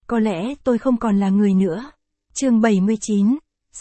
Có lẽ tôi không còn là người nữa. Chương 79,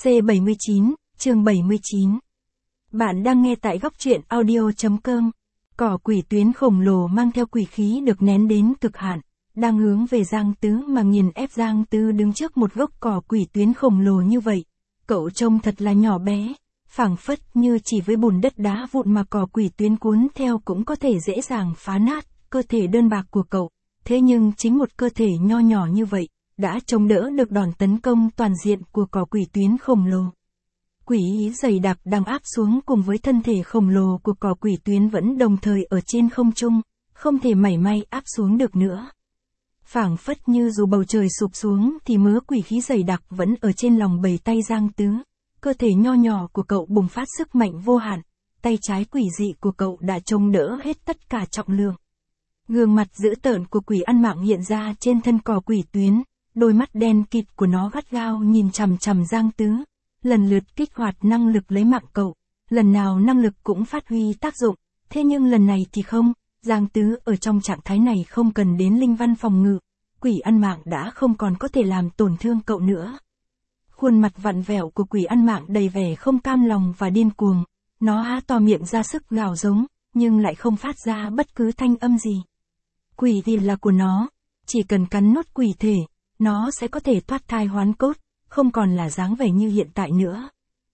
C79, chương 79. Bạn đang nghe tại góc truyện audio.com. Cỏ quỷ tuyến khổng lồ mang theo quỷ khí được nén đến cực hạn, đang hướng về Giang Tứ mà nghiền ép. Giang Tứ đứng trước một gốc cỏ quỷ tuyến khổng lồ như vậy. Cậu trông thật là nhỏ bé, phảng phất như chỉ với bùn đất đá vụn mà cỏ quỷ tuyến cuốn theo cũng có thể dễ dàng phá nát cơ thể đơn bạc của cậu. Thế nhưng chính một cơ thể nho nhỏ như vậy, đã chống đỡ được đòn tấn công toàn diện của cỏ quỷ tuyến khổng lồ. Quỷ ý dày đặc đang áp xuống cùng với thân thể khổng lồ của cỏ quỷ tuyến vẫn đồng thời ở trên không trung, không thể mảy may áp xuống được nữa. Phảng phất như dù bầu trời sụp xuống thì mớ quỷ khí dày đặc vẫn ở trên lòng bầy tay Giang Tứ. Cơ thể nho nhỏ của cậu bùng phát sức mạnh vô hạn, tay trái quỷ dị của cậu đã chống đỡ hết tất cả trọng lượng. Gương mặt dữ tợn của quỷ ăn mạng hiện ra trên thân cỏ quỷ tuyến, đôi mắt đen kịt của nó gắt gao nhìn chằm chằm Giang Tứ, lần lượt kích hoạt năng lực lấy mạng cậu, lần nào năng lực cũng phát huy tác dụng, thế nhưng lần này thì không, Giang Tứ ở trong trạng thái này không cần đến linh văn phòng ngự, quỷ ăn mạng đã không còn có thể làm tổn thương cậu nữa. Khuôn mặt vặn vẹo của quỷ ăn mạng đầy vẻ không cam lòng và điên cuồng, nó há to miệng ra sức gào giống, nhưng lại không phát ra bất cứ thanh âm gì. Quỷ thì là của nó, chỉ cần cắn nốt quỷ thể, nó sẽ có thể thoát thai hoán cốt, không còn là dáng vẻ như hiện tại nữa.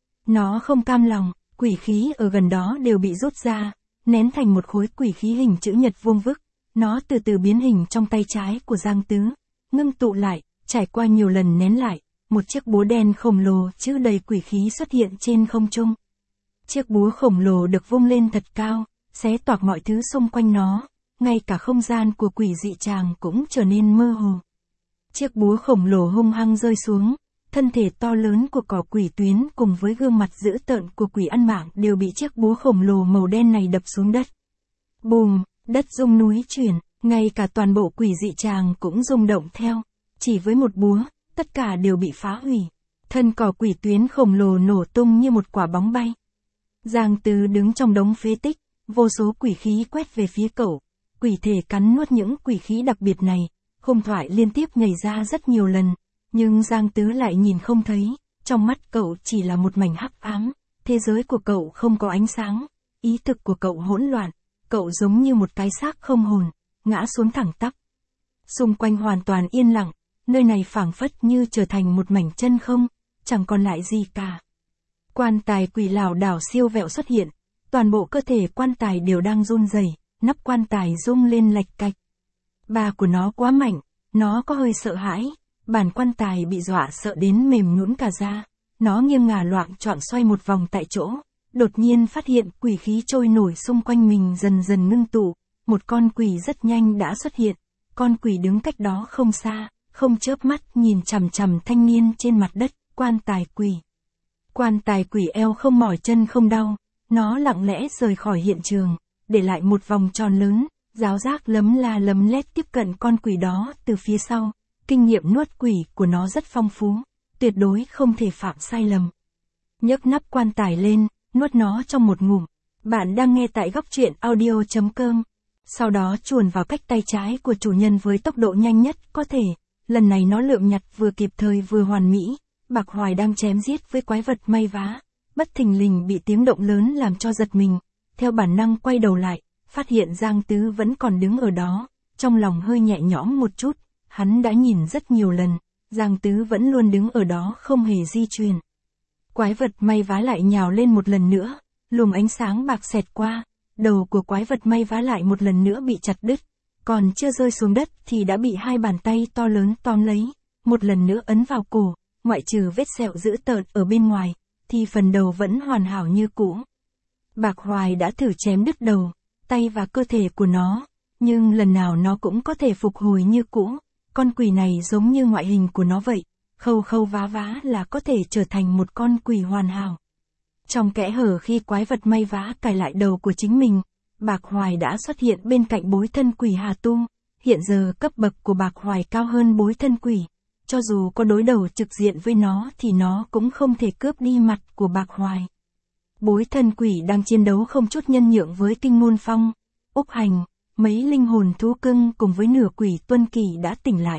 Nó không cam lòng, quỷ khí ở gần đó đều bị rút ra, nén thành một khối quỷ khí hình chữ nhật vuông vức, nó từ từ biến hình trong tay trái của Giang Tứ, ngưng tụ lại, trải qua nhiều lần nén lại, một chiếc búa đen khổng lồ chứa đầy quỷ khí xuất hiện trên không trung. Chiếc búa khổng lồ được vung lên thật cao, xé toạc mọi thứ xung quanh nó, ngay cả không gian của quỷ dị tràng cũng trở nên mơ hồ. Chiếc búa khổng lồ hung hăng rơi xuống, thân thể to lớn của cỏ quỷ tuyến cùng với gương mặt dữ tợn của quỷ ăn mạng đều bị chiếc búa khổng lồ màu đen này đập xuống đất. Bùm, đất rung núi chuyển, ngay cả toàn bộ quỷ dị tràng cũng rung động theo, chỉ với một búa, tất cả đều bị phá hủy. Thân cỏ quỷ tuyến khổng lồ nổ tung như một quả bóng bay. Giang Tứ đứng trong đống phế tích, vô số quỷ khí quét về phía cậu. Quỷ thể cắn nuốt những quỷ khí đặc biệt này, hung thoại liên tiếp nhảy ra rất nhiều lần, nhưng Giang Tứ lại nhìn không thấy, trong mắt cậu chỉ là một mảnh hắc ám, thế giới của cậu không có ánh sáng, ý thức của cậu hỗn loạn, cậu giống như một cái xác không hồn, ngã xuống thẳng tắp. Xung quanh hoàn toàn yên lặng, nơi này phảng phất như trở thành một mảnh chân không, chẳng còn lại gì cả. Quan tài quỷ lảo đảo siêu vẹo xuất hiện, toàn bộ cơ thể quan tài đều đang run rẩy. Nắp quan tài rung lên lạch cạch. Bà của nó quá mạnh, nó có hơi sợ hãi, bản quan tài bị dọa sợ đến mềm nhũn cả ra. Nó nghiêng ngả loạng choạng xoay một vòng tại chỗ, đột nhiên phát hiện quỷ khí trôi nổi xung quanh mình dần dần ngưng tụ, một con quỷ rất nhanh đã xuất hiện, con quỷ đứng cách đó không xa, không chớp mắt nhìn chằm chằm thanh niên trên mặt đất, quan tài quỷ. Quan tài quỷ eo không mỏi chân không đau, nó lặng lẽ rời khỏi hiện trường, để lại một vòng tròn lớn, giáo giác lấm la lấm lét tiếp cận con quỷ đó từ phía sau. Kinh nghiệm nuốt quỷ của nó rất phong phú, tuyệt đối không thể phạm sai lầm. Nhấc nắp quan tài lên, nuốt nó trong một ngụm. Bạn đang nghe tại góc truyện audio.com. Sau đó chuồn vào cách tay trái của chủ nhân với tốc độ nhanh nhất có thể. Lần này nó lượm nhặt vừa kịp thời vừa hoàn mỹ. Bạc Hoài đang chém giết với quái vật may vá, bất thình lình bị tiếng động lớn làm cho giật mình. Theo bản năng quay đầu lại, phát hiện Giang Tứ vẫn còn đứng ở đó, trong lòng hơi nhẹ nhõm một chút, hắn đã nhìn rất nhiều lần, Giang Tứ vẫn luôn đứng ở đó không hề di chuyển. Quái vật may vá lại nhào lên một lần nữa, luồng ánh sáng bạc xẹt qua, đầu của quái vật may vá lại một lần nữa bị chặt đứt, còn chưa rơi xuống đất thì đã bị hai bàn tay to lớn tóm lấy, một lần nữa ấn vào cổ, ngoại trừ vết sẹo dữ tợn ở bên ngoài, thì phần đầu vẫn hoàn hảo như cũ. Bạc Hoài đã thử chém đứt đầu, tay và cơ thể của nó, nhưng lần nào nó cũng có thể phục hồi như cũ. Con quỷ này giống như ngoại hình của nó vậy, khâu khâu vá vá là có thể trở thành một con quỷ hoàn hảo. Trong kẽ hở khi quái vật may vá cài lại đầu của chính mình, Bạc Hoài đã xuất hiện bên cạnh bối thân quỷ Hà Tu. Hiện giờ cấp bậc của Bạc Hoài cao hơn bối thân quỷ, cho dù có đối đầu trực diện với nó thì nó cũng không thể cướp đi mặt của Bạc Hoài. Bối thân quỷ đang chiến đấu không chút nhân nhượng với Kinh Môn Phong, Úc Hành, mấy linh hồn thú cưng cùng với nửa quỷ Tuân Kỳ đã tỉnh lại.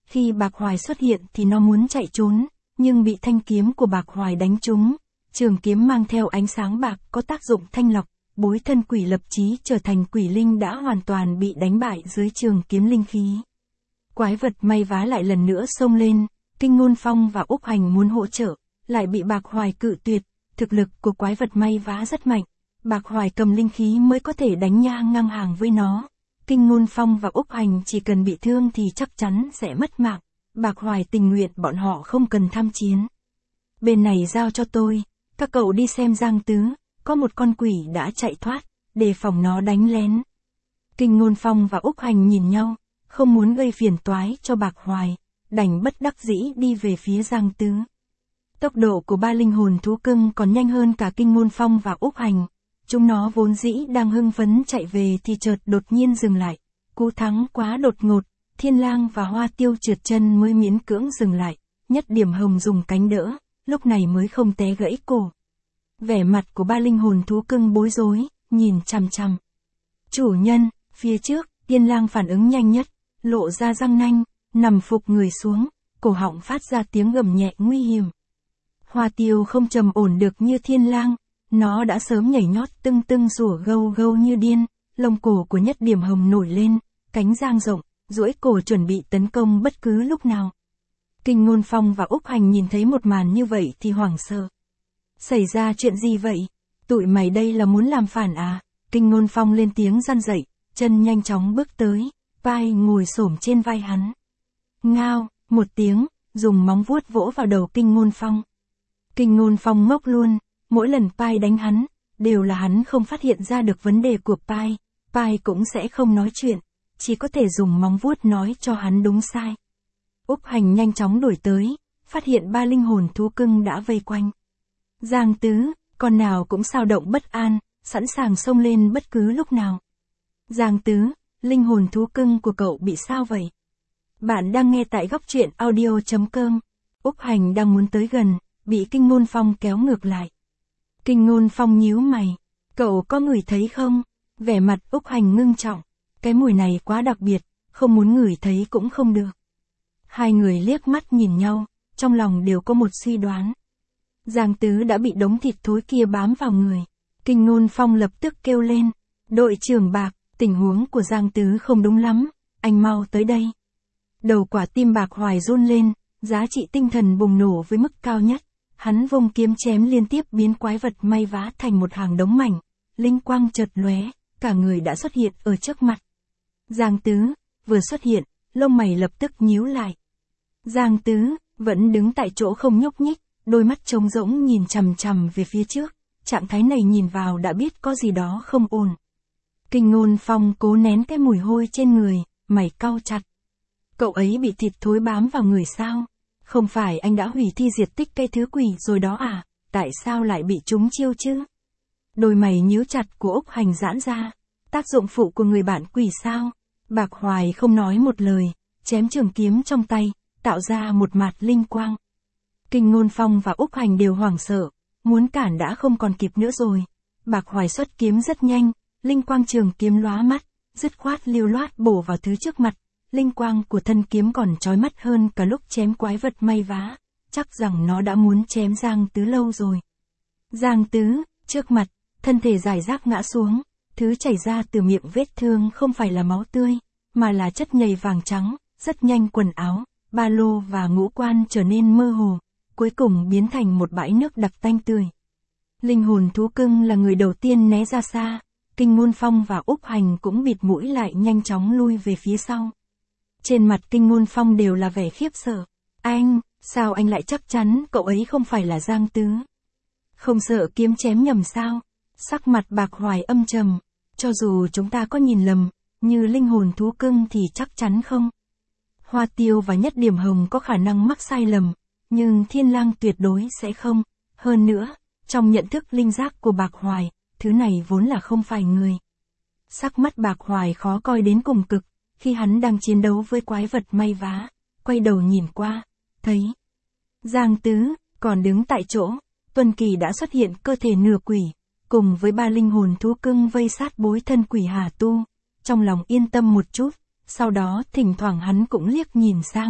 Khi Bạc Hoài xuất hiện thì nó muốn chạy trốn, nhưng bị thanh kiếm của Bạc Hoài đánh trúng. Trường kiếm mang theo ánh sáng bạc có tác dụng thanh lọc, bối thân quỷ lập chí trở thành quỷ linh đã hoàn toàn bị đánh bại dưới trường kiếm linh khí. Quái vật may vá lại lần nữa xông lên, Kinh Ngôn Phong và Úc Hành muốn hỗ trợ, lại bị Bạc Hoài cự tuyệt, thực lực của quái vật may vá rất mạnh. Bạc Hoài cầm linh khí mới có thể đánh ngang hàng với nó. Kinh Ngôn Phong và Úc Hành chỉ cần bị thương thì chắc chắn sẽ mất mạng. Bạc Hoài tình nguyện bọn họ không cần tham chiến. Bên này giao cho tôi, các cậu đi xem Giang Tứ, có một con quỷ đã chạy thoát, đề phòng nó đánh lén. Kinh Ngôn Phong và Úc Hành nhìn nhau, không muốn gây phiền toái cho Bạc Hoài, đành bất đắc dĩ đi về phía Giang Tứ. Tốc độ của ba linh hồn thú cưng còn nhanh hơn cả Kinh Ngôn Phong và Úc Hành. Chúng nó vốn dĩ đang hưng phấn chạy về thì chợt đột nhiên dừng lại. Cú thắng quá đột ngột, Thiên Lang và Hoa Tiêu trượt chân mới miễn cưỡng dừng lại. Nhất Điểm Hồng dùng cánh đỡ, lúc này mới không té gãy cổ. Vẻ mặt của ba linh hồn thú cưng bối rối, nhìn chằm chằm. Chủ nhân, phía trước, Thiên Lang phản ứng nhanh nhất, lộ ra răng nanh, nằm phục người xuống, cổ họng phát ra tiếng gầm nhẹ nguy hiểm. Hoa Tiêu không trầm ổn được như Thiên Lang, nó đã sớm nhảy nhót tưng tưng rủa gâu gâu như điên, lông cổ của Nhất Điểm Hồng nổi lên, cánh dang rộng, duỗi cổ chuẩn bị tấn công bất cứ lúc nào. Kinh Ngôn Phong và Úc Hành nhìn thấy một màn như vậy thì hoảng sợ. Xảy ra chuyện gì vậy? Tụi mày đây là muốn làm phản à? Kinh Ngôn Phong lên tiếng răn dậy, chân nhanh chóng bước tới, vai ngồi xổm trên vai hắn. Ngao, một tiếng, dùng móng vuốt vỗ vào đầu Kinh Ngôn Phong. Kinh Ngôn Phong ngốc luôn, mỗi lần Pai đánh hắn, đều là hắn không phát hiện ra được vấn đề của Pai, Pai cũng sẽ không nói chuyện, chỉ có thể dùng móng vuốt nói cho hắn đúng sai. Úc Hành nhanh chóng đuổi tới, phát hiện ba linh hồn thú cưng đã vây quanh. Giang Tứ, con nào cũng xao động bất an, sẵn sàng xông lên bất cứ lúc nào. Giang Tứ, linh hồn thú cưng của cậu bị sao vậy? Bạn đang nghe tại góc truyện audio.com. Úc Hành đang muốn tới gần, bị Kinh Ngôn Phong kéo ngược lại. Kinh Ngôn Phong nhíu mày. Cậu có ngửi thấy không? Vẻ mặt Úc Hành ngưng trọng. Cái mùi này quá đặc biệt, không muốn ngửi thấy cũng không được. Hai người liếc mắt nhìn nhau, trong lòng đều có một suy đoán. Giang Tứ đã bị đống thịt thối kia bám vào người. Kinh Ngôn Phong lập tức kêu lên. Đội trưởng Bạc, tình huống của Giang Tứ không đúng lắm, anh mau tới đây. Đầu quả tim Bạc Hoài run lên, giá trị tinh thần bùng nổ với mức cao nhất. Hắn vung kiếm chém liên tiếp biến quái vật may vá thành một hàng đống mảnh. Linh quang chợt lóe, cả người đã xuất hiện ở trước mặt. Giang Tứ, vừa xuất hiện, lông mày lập tức nhíu lại. Giang Tứ, vẫn đứng tại chỗ không nhúc nhích, đôi mắt trống rỗng nhìn chằm chằm về phía trước, trạng thái này nhìn vào đã biết có gì đó không ổn. Kinh Ngôn Phong cố nén cái mùi hôi trên người, mày cau chặt. Cậu ấy bị thịt thối bám vào người sao? Không phải anh đã hủy thi diệt tích cây thứ quỷ rồi đó à? Tại sao lại bị trúng chiêu chứ? Đôi mày nhíu chặt của Úc Hành giãn ra. Tác dụng phụ của người bạn quỷ sao? Bạc Hoài không nói một lời, chém trường kiếm trong tay, tạo ra một mạt linh quang. Kinh Ngôn Phong và Úc Hành đều hoảng sợ, muốn cản đã không còn kịp nữa rồi. Bạc Hoài xuất kiếm rất nhanh, linh quang trường kiếm lóa mắt, dứt khoát lưu loát bổ vào thứ trước mặt. Linh quang của thân kiếm còn chói mắt hơn cả lúc chém quái vật may vá, chắc rằng nó đã muốn chém Giang Tứ lâu rồi. Giang Tứ, trước mặt, thân thể rải rác ngã xuống, thứ chảy ra từ miệng vết thương không phải là máu tươi, mà là chất nhầy vàng trắng, rất nhanh quần áo, ba lô và ngũ quan trở nên mơ hồ, cuối cùng biến thành một bãi nước đặc tanh tươi. Linh hồn thú cưng là người đầu tiên né ra xa, Kinh Ngôn Phong và Úc Hành cũng bịt mũi lại nhanh chóng lui về phía sau. Trên mặt Kinh Ngôn Phong đều là vẻ khiếp sợ. Anh, sao anh lại chắc chắn cậu ấy không phải là Giang Tứ? Không sợ kiếm chém nhầm sao? Sắc mặt Bạc Hoài âm trầm. Cho dù chúng ta có nhìn lầm, như linh hồn thú cưng thì chắc chắn không. Hoa Tiêu và Nhất Điểm Hồng có khả năng mắc sai lầm, nhưng Thiên Lang tuyệt đối sẽ không. Hơn nữa, trong nhận thức linh giác của Bạc Hoài, thứ này vốn là không phải người. Sắc mắt Bạc Hoài khó coi đến cùng cực. Khi hắn đang chiến đấu với quái vật may vá, quay đầu nhìn qua, thấy Giang Tứ còn đứng tại chỗ, Tuân Kỳ đã xuất hiện cơ thể nửa quỷ, cùng với ba linh hồn thú cưng vây sát bối thân quỷ Hà Tu, trong lòng yên tâm một chút, sau đó thỉnh thoảng hắn cũng liếc nhìn sang,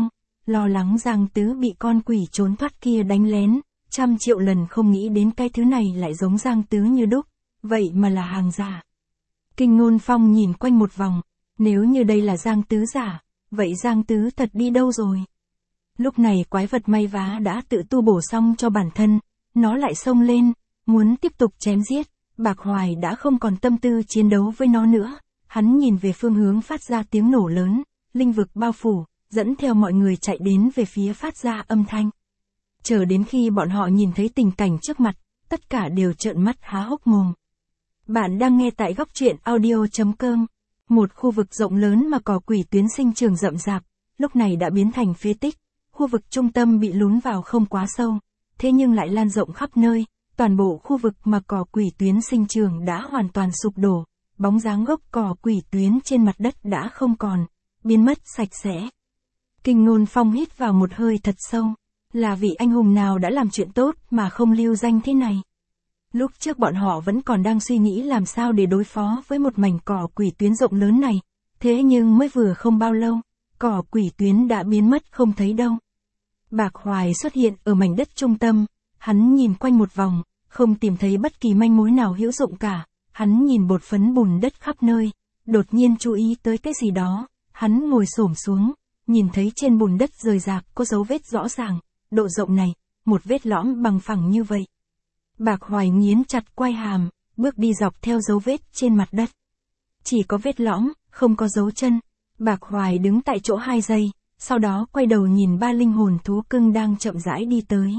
lo lắng Giang Tứ bị con quỷ trốn thoát kia đánh lén, 100 triệu lần không nghĩ đến cái thứ này lại giống Giang Tứ như đúc, vậy mà là hàng giả. Kinh Ngôn Phong nhìn quanh một vòng, nếu như đây là Giang Tứ giả, vậy Giang Tứ thật đi đâu rồi? Lúc này quái vật may vá đã tự tu bổ xong cho bản thân, nó lại xông lên, muốn tiếp tục chém giết, Bạc Hoài đã không còn tâm tư chiến đấu với nó nữa, hắn nhìn về phương hướng phát ra tiếng nổ lớn, linh vực bao phủ, dẫn theo mọi người chạy đến về phía phát ra âm thanh. Chờ đến khi bọn họ nhìn thấy tình cảnh trước mặt, tất cả đều trợn mắt há hốc mồm. Bạn đang nghe tại góc truyện audio.com. Một khu vực rộng lớn mà cỏ quỷ tuyến sinh trường rậm rạp, lúc này đã biến thành phế tích. Khu vực trung tâm bị lún vào không quá sâu, thế nhưng lại lan rộng khắp nơi. Toàn bộ khu vực mà cỏ quỷ tuyến sinh trường đã hoàn toàn sụp đổ. Bóng dáng gốc cỏ quỷ tuyến trên mặt đất đã không còn, biến mất sạch sẽ. Kinh Ngôn Phong hít vào một hơi thật sâu. Là vị anh hùng nào đã làm chuyện tốt mà không lưu danh thế này? Lúc trước bọn họ vẫn còn đang suy nghĩ làm sao để đối phó với một mảnh cỏ quỷ tuyến rộng lớn này. Thế nhưng mới vừa không bao lâu, cỏ quỷ tuyến đã biến mất không thấy đâu. Bạc Hoài xuất hiện ở mảnh đất trung tâm, hắn nhìn quanh một vòng, không tìm thấy bất kỳ manh mối nào hữu dụng cả. Hắn nhìn bột phấn bùn đất khắp nơi, đột nhiên chú ý tới cái gì đó, hắn ngồi xổm xuống, nhìn thấy trên bùn đất rời rạc có dấu vết rõ ràng, độ rộng này, một vết lõm bằng phẳng như vậy. Bạc Hoài nghiến chặt quai hàm, bước đi dọc theo dấu vết trên mặt đất. Chỉ có vết lõm, không có dấu chân. Bạc Hoài đứng tại chỗ 2 giây, sau đó quay đầu nhìn 3 linh hồn thú cưng đang chậm rãi đi tới.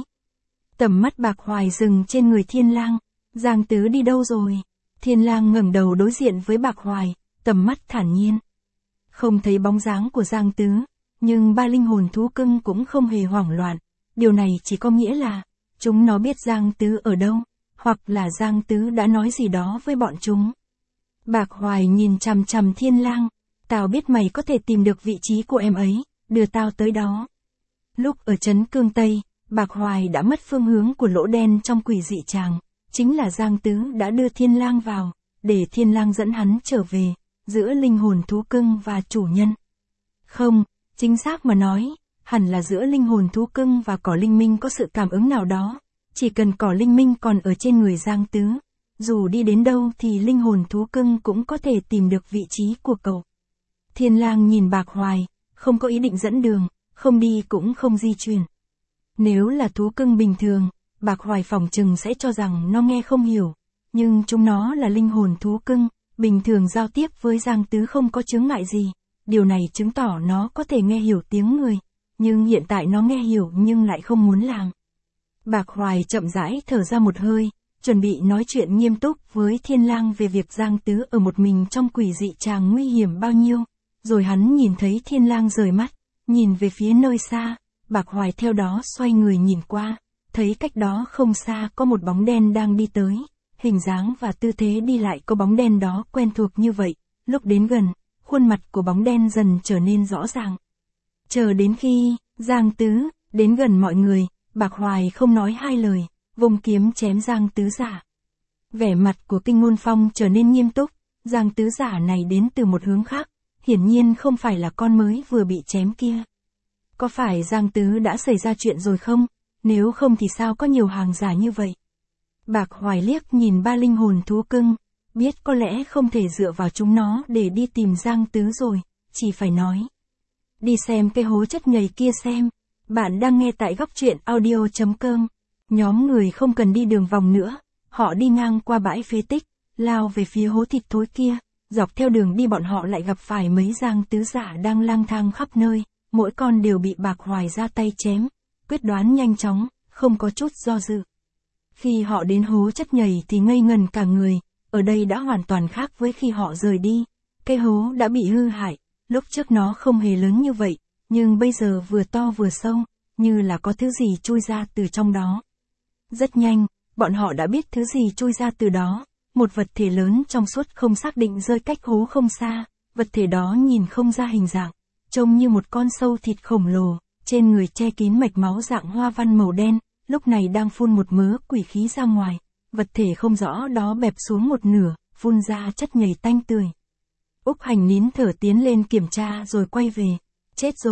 Tầm mắt Bạc Hoài dừng trên người Thiên Lang. Giang Tứ đi đâu rồi? Thiên Lang ngẩng đầu đối diện với Bạc Hoài, tầm mắt thản nhiên. Không thấy bóng dáng của Giang Tứ, nhưng 3 linh hồn thú cưng cũng không hề hoảng loạn. Điều này chỉ có nghĩa là, chúng nó biết Giang Tứ ở đâu, hoặc là Giang Tứ đã nói gì đó với bọn chúng. Bạc Hoài nhìn chằm chằm Thiên Lang, tao biết mày có thể tìm được vị trí của em ấy, đưa tao tới đó. Lúc ở trấn Cương Tây, Bạc Hoài đã mất phương hướng của lỗ đen trong quỷ dị tràng, chính là Giang Tứ đã đưa Thiên Lang vào, để Thiên Lang dẫn hắn trở về, giữa linh hồn thú cưng và chủ nhân. Không, chính xác mà nói, hẳn là giữa linh hồn thú cưng và cỏ linh minh có sự cảm ứng nào đó, chỉ cần cỏ linh minh còn ở trên người Giang Tứ, dù đi đến đâu thì linh hồn thú cưng cũng có thể tìm được vị trí của cậu. Thiên Lang nhìn Bạc Hoài, không có ý định dẫn đường, không đi cũng không di chuyển. Nếu là thú cưng bình thường, Bạc Hoài phỏng chừng sẽ cho rằng nó nghe không hiểu, nhưng chúng nó là linh hồn thú cưng, bình thường giao tiếp với Giang Tứ không có chướng ngại gì, điều này chứng tỏ nó có thể nghe hiểu tiếng người, nhưng hiện tại nó nghe hiểu nhưng lại không muốn làm. Bạc Hoài chậm rãi thở ra một hơi, chuẩn bị nói chuyện nghiêm túc với Thiên Lang về việc Giang Tứ ở một mình trong quỷ dị tràng nguy hiểm bao nhiêu, rồi hắn nhìn thấy Thiên Lang rời mắt, nhìn về phía nơi xa, Bạc Hoài theo đó xoay người nhìn qua, thấy cách đó không xa có một bóng đen đang đi tới, hình dáng và tư thế đi lại có bóng đen đó quen thuộc như vậy, lúc đến gần, khuôn mặt của bóng đen dần trở nên rõ ràng. Chờ đến khi, Giang Tứ, đến gần mọi người, Bạc Hoài không nói hai lời, vùng kiếm chém Giang Tứ giả. Vẻ mặt của Kinh Ngôn Phong trở nên nghiêm túc, Giang Tứ giả này đến từ một hướng khác, hiển nhiên không phải là con mới vừa bị chém kia. Có phải Giang Tứ đã xảy ra chuyện rồi không? Nếu không thì sao có nhiều hàng giả như vậy? Bạc Hoài liếc nhìn 3 linh hồn thú cưng, biết có lẽ không thể dựa vào chúng nó để đi tìm Giang Tứ rồi, chỉ phải nói. Đi xem cái hố chất nhầy kia xem. Bạn đang nghe tại góc truyện audio.com. Nhóm người không cần đi đường vòng nữa, họ đi ngang qua bãi phế tích, lao về phía hố thịt thối kia, dọc theo đường đi bọn họ lại gặp phải mấy Giang Tứ giả đang lang thang khắp nơi, mỗi con đều bị Bạc Hoài ra tay chém, quyết đoán nhanh chóng, không có chút do dự. Khi họ đến hố chất nhầy thì ngây ngần cả người, ở đây đã hoàn toàn khác với khi họ rời đi, cái hố đã bị hư hại, lúc trước nó không hề lớn như vậy, nhưng bây giờ vừa to vừa sâu, như là có thứ gì chui ra từ trong đó. Rất nhanh, bọn họ đã biết thứ gì chui ra từ đó, một vật thể lớn trong suốt không xác định rơi cách hố không xa, vật thể đó nhìn không ra hình dạng, trông như một con sâu thịt khổng lồ, trên người che kín mạch máu dạng hoa văn màu đen, lúc này đang phun một mớ quỷ khí ra ngoài, vật thể không rõ đó bẹp xuống một nửa, phun ra chất nhầy tanh tươi. Úc Hành nín thở tiến lên kiểm tra rồi quay về. Chết rồi,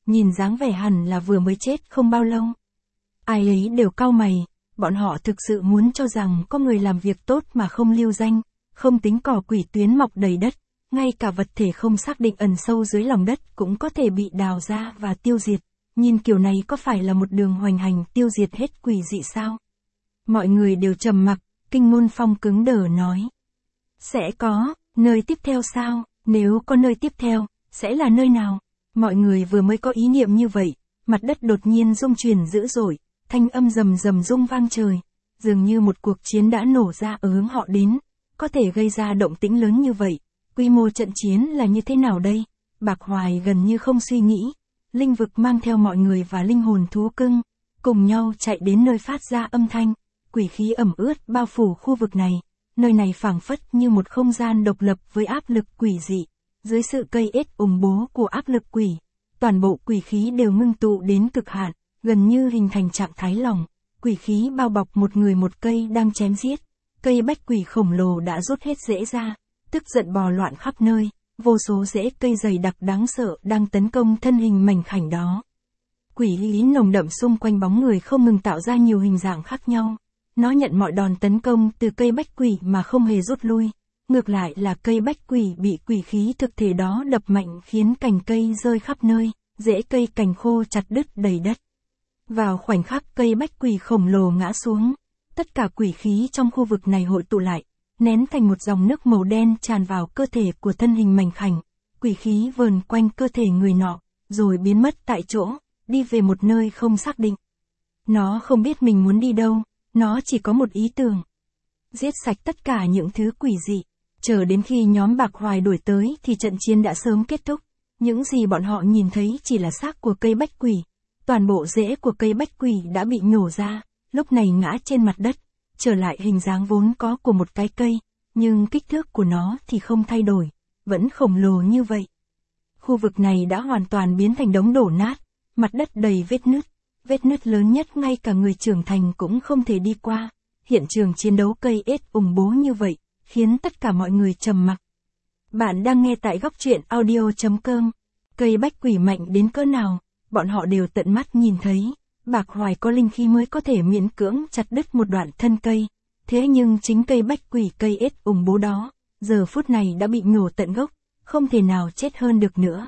nhìn dáng vẻ hẳn là vừa mới chết không bao lâu. Ai ấy đều cau mày, bọn họ thực sự muốn cho rằng có người làm việc tốt mà không lưu danh, không tính cỏ quỷ tuyến mọc đầy đất, ngay cả vật thể không xác định ẩn sâu dưới lòng đất cũng có thể bị đào ra và tiêu diệt. Nhìn kiểu này có phải là một đường hoành hành tiêu diệt hết quỷ dị sao? Mọi người đều trầm mặc, Kinh Môn Phong cứng đờ nói. Sẽ có, nơi tiếp theo sao? Nếu có nơi tiếp theo, sẽ là nơi nào? Mọi người vừa mới có ý niệm như vậy, mặt đất đột nhiên rung chuyển dữ dội, thanh âm rầm rầm rung vang trời. Dường như một cuộc chiến đã nổ ra ở hướng họ đến, có thể gây ra động tĩnh lớn như vậy. Quy mô trận chiến là như thế nào đây? Bạc Hoài gần như không suy nghĩ. Linh vực mang theo mọi người và linh hồn thú cưng, cùng nhau chạy đến nơi phát ra âm thanh. Quỷ khí ẩm ướt bao phủ khu vực này. Nơi này phảng phất như một không gian độc lập với áp lực quỷ dị. Dưới sự cây ết ủng bố của áp lực quỷ, toàn bộ quỷ khí đều ngưng tụ đến cực hạn, gần như hình thành trạng thái lỏng. Quỷ khí bao bọc một người một cây đang chém giết. Cây bách quỷ khổng lồ đã rút hết rễ ra, tức giận bò loạn khắp nơi. Vô số rễ cây dày đặc đáng sợ đang tấn công thân hình mảnh khảnh đó. Quỷ khí nồng đậm xung quanh bóng người không ngừng tạo ra nhiều hình dạng khác nhau. Nó nhận mọi đòn tấn công từ cây bách quỷ mà không hề rút lui. Ngược lại là cây bách quỷ bị quỷ khí thực thể đó đập mạnh khiến cành cây rơi khắp nơi, rễ cây cành khô chặt đứt đầy đất. Vào khoảnh khắc cây bách quỷ khổng lồ ngã xuống, tất cả quỷ khí trong khu vực này hội tụ lại, nén thành một dòng nước màu đen tràn vào cơ thể của thân hình mảnh khảnh. Quỷ khí vờn quanh cơ thể người nọ, rồi biến mất tại chỗ, đi về một nơi không xác định. Nó không biết mình muốn đi đâu, nó chỉ có một ý tưởng. Giết sạch tất cả những thứ quỷ dị. Chờ đến khi nhóm Bạc Hoài đuổi tới thì trận chiến đã sớm kết thúc. Những gì bọn họ nhìn thấy chỉ là xác của cây bách quỷ. Toàn bộ rễ của cây bách quỷ đã bị nhổ ra, lúc này ngã trên mặt đất, trở lại hình dáng vốn có của một cái cây, nhưng kích thước của nó thì không thay đổi, vẫn khổng lồ như vậy. Khu vực này đã hoàn toàn biến thành đống đổ nát, mặt đất đầy vết nứt lớn nhất ngay cả người trưởng thành cũng không thể đi qua. Hiện trường chiến đấu cây ết ủng bố như vậy, khiến tất cả mọi người trầm mặc. Bạn đang nghe tại góc truyện audio.com. Cây bách quỷ mạnh đến cỡ nào, bọn họ đều tận mắt nhìn thấy. Bạc Hoài có linh khí mới có thể miễn cưỡng chặt đứt một đoạn thân cây. Thế nhưng chính cây bách quỷ cây ết ủng bố đó, giờ phút này đã bị nhổ tận gốc, không thể nào chết hơn được nữa.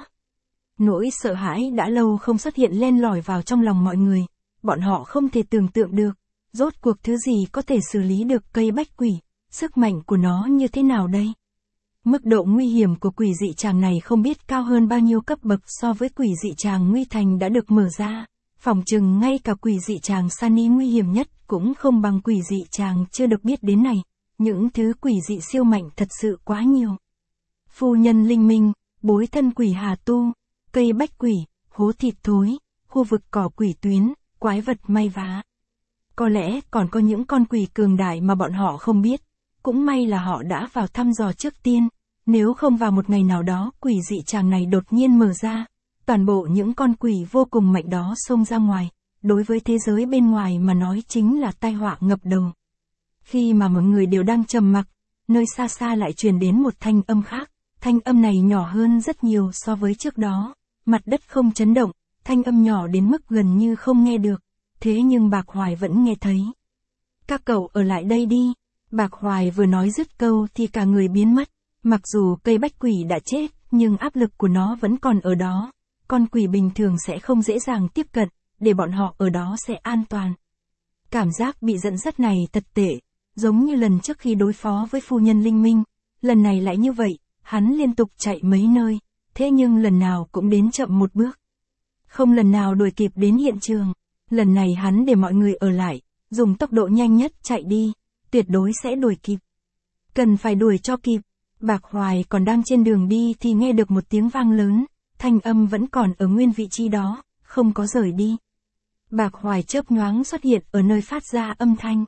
Nỗi sợ hãi đã lâu không xuất hiện len lỏi vào trong lòng mọi người. Bọn họ không thể tưởng tượng được, rốt cuộc thứ gì có thể xử lý được cây bách quỷ, sức mạnh của nó như thế nào đây? Mức độ nguy hiểm của quỷ dị tràng này không biết cao hơn bao nhiêu cấp bậc so với quỷ dị tràng Nguy Thành đã được mở ra. Phỏng chừng ngay cả quỷ dị tràng Sunny nguy hiểm nhất cũng không bằng quỷ dị tràng chưa được biết đến này. Những thứ quỷ dị siêu mạnh thật sự quá nhiều. Phu nhân linh minh, bối thân quỷ hà tu, cây bách quỷ, hố thịt thối, khu vực cỏ quỷ tuyến, quái vật may vá. Có lẽ còn có những con quỷ cường đại mà bọn họ không biết. Cũng may là họ đã vào thăm dò trước tiên. Nếu không vào một ngày nào đó quỷ dị tràng này đột nhiên mở ra, toàn bộ những con quỷ vô cùng mạnh đó xông ra ngoài, đối với thế giới bên ngoài mà nói chính là tai họa ngập đầu. Khi mà mọi người đều đang trầm mặc, nơi xa xa lại truyền đến một thanh âm khác. Thanh âm này nhỏ hơn rất nhiều so với trước đó. Mặt đất không chấn động, thanh âm nhỏ đến mức gần như không nghe được. Thế nhưng Bạc Hoài vẫn nghe thấy. Các cậu ở lại đây đi. Bạc Hoài vừa nói dứt câu thì cả người biến mất. Mặc dù cây bách quỷ đã chết, nhưng áp lực của nó vẫn còn ở đó. Con quỷ bình thường sẽ không dễ dàng tiếp cận, để bọn họ ở đó sẽ an toàn. Cảm giác bị dẫn dắt này thật tệ, giống như lần trước khi đối phó với phu nhân linh minh. Lần này lại như vậy, hắn liên tục chạy mấy nơi, thế nhưng lần nào cũng đến chậm một bước. Không lần nào đuổi kịp đến hiện trường. Lần này hắn để mọi người ở lại, dùng tốc độ nhanh nhất chạy đi, tuyệt đối sẽ đuổi kịp. Cần phải đuổi cho kịp. Bạc Hoài còn đang trên đường đi thì nghe được một tiếng vang lớn, thanh âm vẫn còn ở nguyên vị trí đó, không có rời đi. Bạc Hoài chớp nhoáng xuất hiện ở nơi phát ra âm thanh.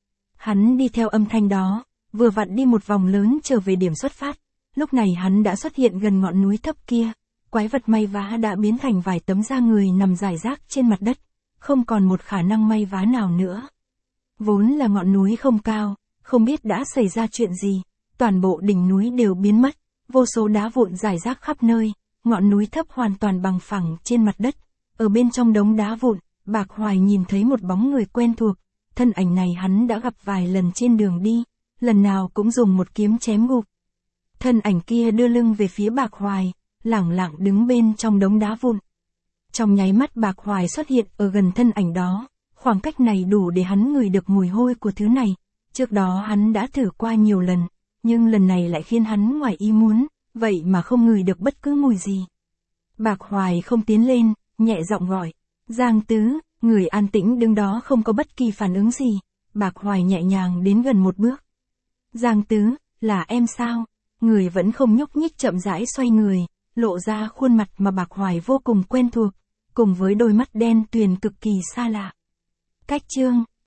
Hắn đi theo âm thanh đó, vừa vặn đi một vòng lớn trở về điểm xuất phát. Lúc này hắn đã xuất hiện gần ngọn núi thấp kia. Quái vật may vá đã biến thành vài tấm da người nằm rải rác trên mặt đất, không còn một khả năng may vá nào nữa. Vốn là ngọn núi không cao, không biết đã xảy ra chuyện gì, toàn bộ đỉnh núi đều biến mất, vô số đá vụn rải rác khắp nơi, ngọn núi thấp hoàn toàn bằng phẳng trên mặt đất, ở bên trong đống đá vụn, Bạc Hoài nhìn thấy một bóng người quen thuộc, thân ảnh này hắn đã gặp vài lần trên đường đi, lần nào cũng dùng một kiếm chém gục. Thân ảnh kia đưa lưng về phía Bạc Hoài, lẳng lặng đứng bên trong đống đá vụn. Trong nháy mắt Bạc Hoài xuất hiện ở gần thân ảnh đó, khoảng cách này đủ để hắn ngửi được mùi hôi của thứ này. Trước đó hắn đã thử qua nhiều lần, nhưng lần này lại khiến hắn ngoài ý muốn, vậy mà không ngửi được bất cứ mùi gì. Bạc Hoài không tiến lên, nhẹ giọng gọi, Giang Tứ, người an tĩnh đứng đó không có bất kỳ phản ứng gì. Bạc Hoài nhẹ nhàng đến gần một bước. Giang Tứ, là em sao? Người vẫn không nhúc nhích chậm rãi xoay người, lộ ra khuôn mặt mà Bạc Hoài vô cùng quen thuộc, cùng với đôi mắt đen tuyền cực kỳ xa lạ. Cách chương